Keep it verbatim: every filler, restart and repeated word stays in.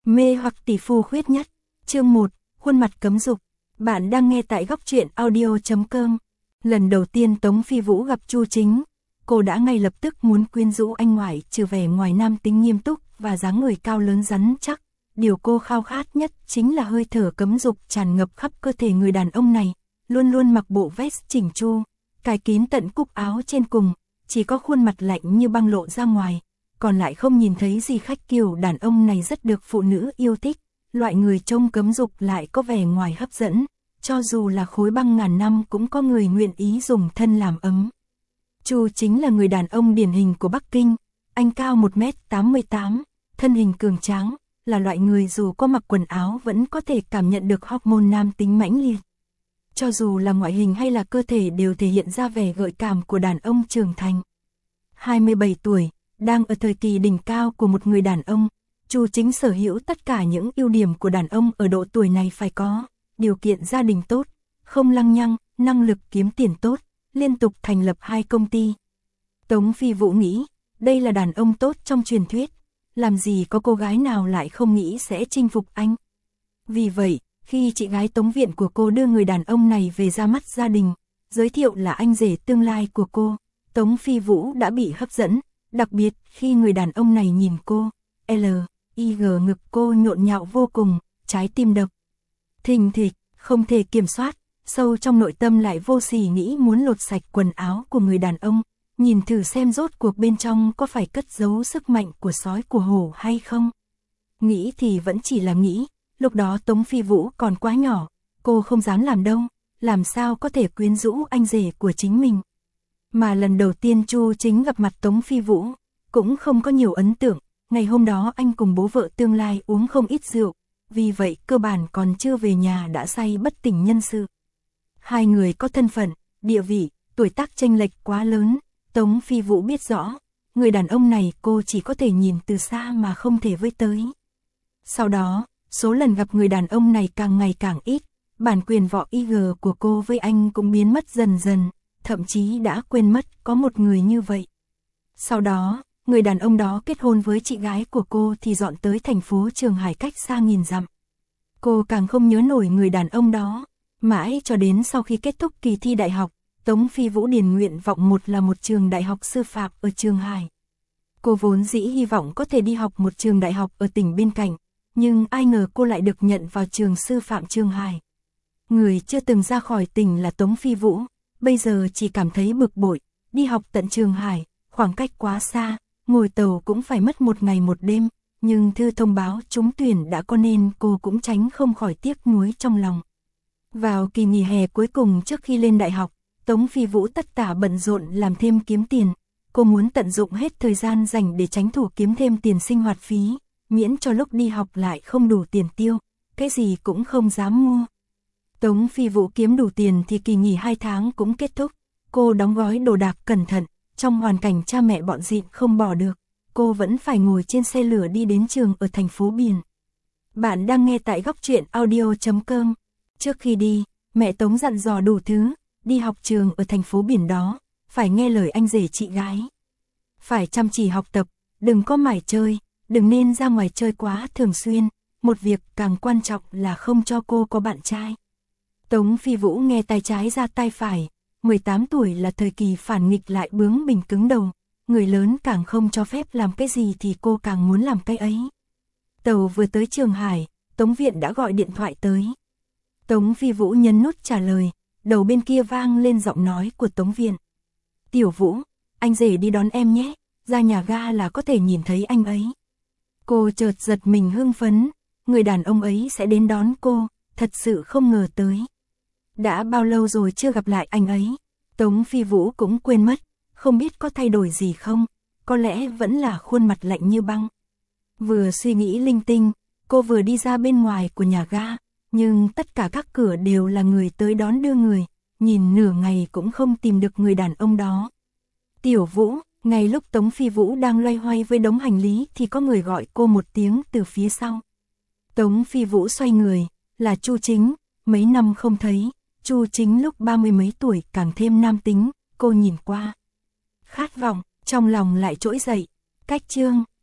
Mê hoặc tỷ phú khuyết nhất. Chương một, khuôn mặt cấm dục. Bạn đang nghe tại góc truyện audio chấm com. Lần đầu tiên Tống Phi Vũ gặp Chu Chính, cô đã ngay lập tức muốn quyến rũ anh ngoại, trừ vẻ ngoài nam tính nghiêm túc và dáng người cao lớn rắn chắc. Điều cô khao khát nhất chính là hơi thở cấm dục tràn ngập khắp cơ thể người đàn ông này, luôn luôn mặc bộ vest chỉnh chu, cài kín tận cúc áo trên cùng, chỉ có khuôn mặt lạnh như băng lộ ra ngoài, còn lại không nhìn thấy gì khách. Kiểu đàn ông này rất được phụ nữ yêu thích, loại người trông cấm dục lại có vẻ ngoài hấp dẫn, cho dù là khối băng ngàn năm cũng có người nguyện ý dùng thân làm ấm. Chu Chính là người đàn ông điển hình của Bắc Kinh, anh cao một mét tám mươi tám, thân hình cường tráng, là loại người dù có mặc quần áo vẫn có thể cảm nhận được hormone nam tính mãnh liệt. Cho dù là ngoại hình hay là cơ thể đều thể hiện ra vẻ gợi cảm của đàn ông trưởng thành. hai mươi bảy tuổi, đang ở thời kỳ đỉnh cao của một người đàn ông, Chu Chính sở hữu tất cả những ưu điểm của đàn ông ở độ tuổi này phải có: điều kiện gia đình tốt, không lăng nhăng, năng lực kiếm tiền tốt, liên tục thành lập hai công ty. Tống Phi Vũ nghĩ, đây là đàn ông tốt trong truyền thuyết, làm gì có cô gái nào lại không nghĩ sẽ chinh phục anh. Vì vậy, khi chị gái Tống Viện của cô đưa người đàn ông này về ra mắt gia đình, giới thiệu là anh rể tương lai của cô, Tống Phi Vũ đã bị hấp dẫn, đặc biệt khi người đàn ông này nhìn cô, L I G ngực cô nhộn nhạo vô cùng, trái tim đập thình thịch, không thể kiểm soát, sâu trong nội tâm lại vô sỉ nghĩ muốn lột sạch quần áo của người đàn ông, nhìn thử xem rốt cuộc bên trong có phải cất giấu sức mạnh của sói của hổ hay không. Nghĩ thì vẫn chỉ là nghĩ, lúc đó Tống Phi Vũ còn quá nhỏ, cô không dám làm đâu, làm sao có thể quyến rũ anh rể của chính mình. Mà lần đầu tiên Chu Chính gặp mặt Tống Phi Vũ, cũng không có nhiều ấn tượng, ngày hôm đó anh cùng bố vợ tương lai uống không ít rượu, vì vậy cơ bản còn chưa về nhà đã say bất tỉnh nhân sự. Hai người có thân phận, địa vị, tuổi tác chênh lệch quá lớn, Tống Phi Vũ biết rõ, người đàn ông này cô chỉ có thể nhìn từ xa mà không thể với tới. Sau đó, số lần gặp người đàn ông này càng ngày càng ít, bản quyền võ i giê của cô với anh cũng biến mất dần dần, thậm chí đã quên mất có một người như vậy. Sau đó, người đàn ông đó kết hôn với chị gái của cô thì dọn tới thành phố Trường Hải cách xa nghìn dặm. Cô càng không nhớ nổi người đàn ông đó, mãi cho đến sau khi kết thúc kỳ thi đại học, Tống Phi Vũ điền nguyện vọng một là một trường đại học sư phạm ở Trường Hải. Cô vốn dĩ hy vọng có thể đi học một trường đại học ở tỉnh bên cạnh, nhưng ai ngờ cô lại được nhận vào trường sư phạm Trường Hải. Người chưa từng ra khỏi tỉnh là Tống Phi Vũ, bây giờ chỉ cảm thấy bực bội, đi học tận Trường Hải, khoảng cách quá xa, ngồi tàu cũng phải mất một ngày một đêm, nhưng thư thông báo trúng tuyển đã có nên cô cũng tránh không khỏi tiếc nuối trong lòng. Vào kỳ nghỉ hè cuối cùng trước khi lên đại học, Tống Phi Vũ tất tả bận rộn làm thêm kiếm tiền, cô muốn tận dụng hết thời gian dành để tranh thủ kiếm thêm tiền sinh hoạt phí, miễn cho lúc đi học lại không đủ tiền tiêu, cái gì cũng không dám mua. Tống Phi Vũ kiếm đủ tiền thì kỳ nghỉ hai tháng cũng kết thúc, cô đóng gói đồ đạc cẩn thận, trong hoàn cảnh cha mẹ bọn dịn không bỏ được, cô vẫn phải ngồi trên xe lửa đi đến trường ở thành phố Biển. Bạn đang nghe tại góc truyện audio chấm com. Trước khi đi, mẹ Tống dặn dò đủ thứ, đi học trường ở thành phố Biển đó, phải nghe lời anh rể chị gái. Phải chăm chỉ học tập, đừng có mải chơi, đừng nên ra ngoài chơi quá thường xuyên, một việc càng quan trọng là không cho cô có bạn trai. Tống Phi Vũ nghe tay trái ra tay phải, mười tám tuổi là thời kỳ phản nghịch lại bướng bỉnh cứng đầu, người lớn càng không cho phép làm cái gì thì cô càng muốn làm cái ấy. Tàu vừa tới Trường Hải, Tống Viện đã gọi điện thoại tới. Tống Phi Vũ nhấn nút trả lời, đầu bên kia vang lên giọng nói của Tống Viện. Tiểu Vũ, anh rể đi đón em nhé, ra nhà ga là có thể nhìn thấy anh ấy. Cô chợt giật mình hưng phấn, người đàn ông ấy sẽ đến đón cô, thật sự không ngờ tới. Đã bao lâu rồi chưa gặp lại anh ấy, Tống Phi Vũ cũng quên mất, không biết có thay đổi gì không, có lẽ vẫn là khuôn mặt lạnh như băng. Vừa suy nghĩ linh tinh, cô vừa đi ra bên ngoài của nhà ga, nhưng tất cả các cửa đều là người tới đón đưa người, nhìn nửa ngày cũng không tìm được người đàn ông đó. Tiểu Vũ, ngay lúc Tống Phi Vũ đang loay hoay với đống hành lý thì có người gọi cô một tiếng từ phía sau. Tống Phi Vũ xoay người, là Chu Chính, mấy năm không thấy, Chu Chính lúc ba mươi mấy tuổi càng thêm nam tính, cô nhìn qua. Khát vọng, trong lòng lại trỗi dậy, cách chương,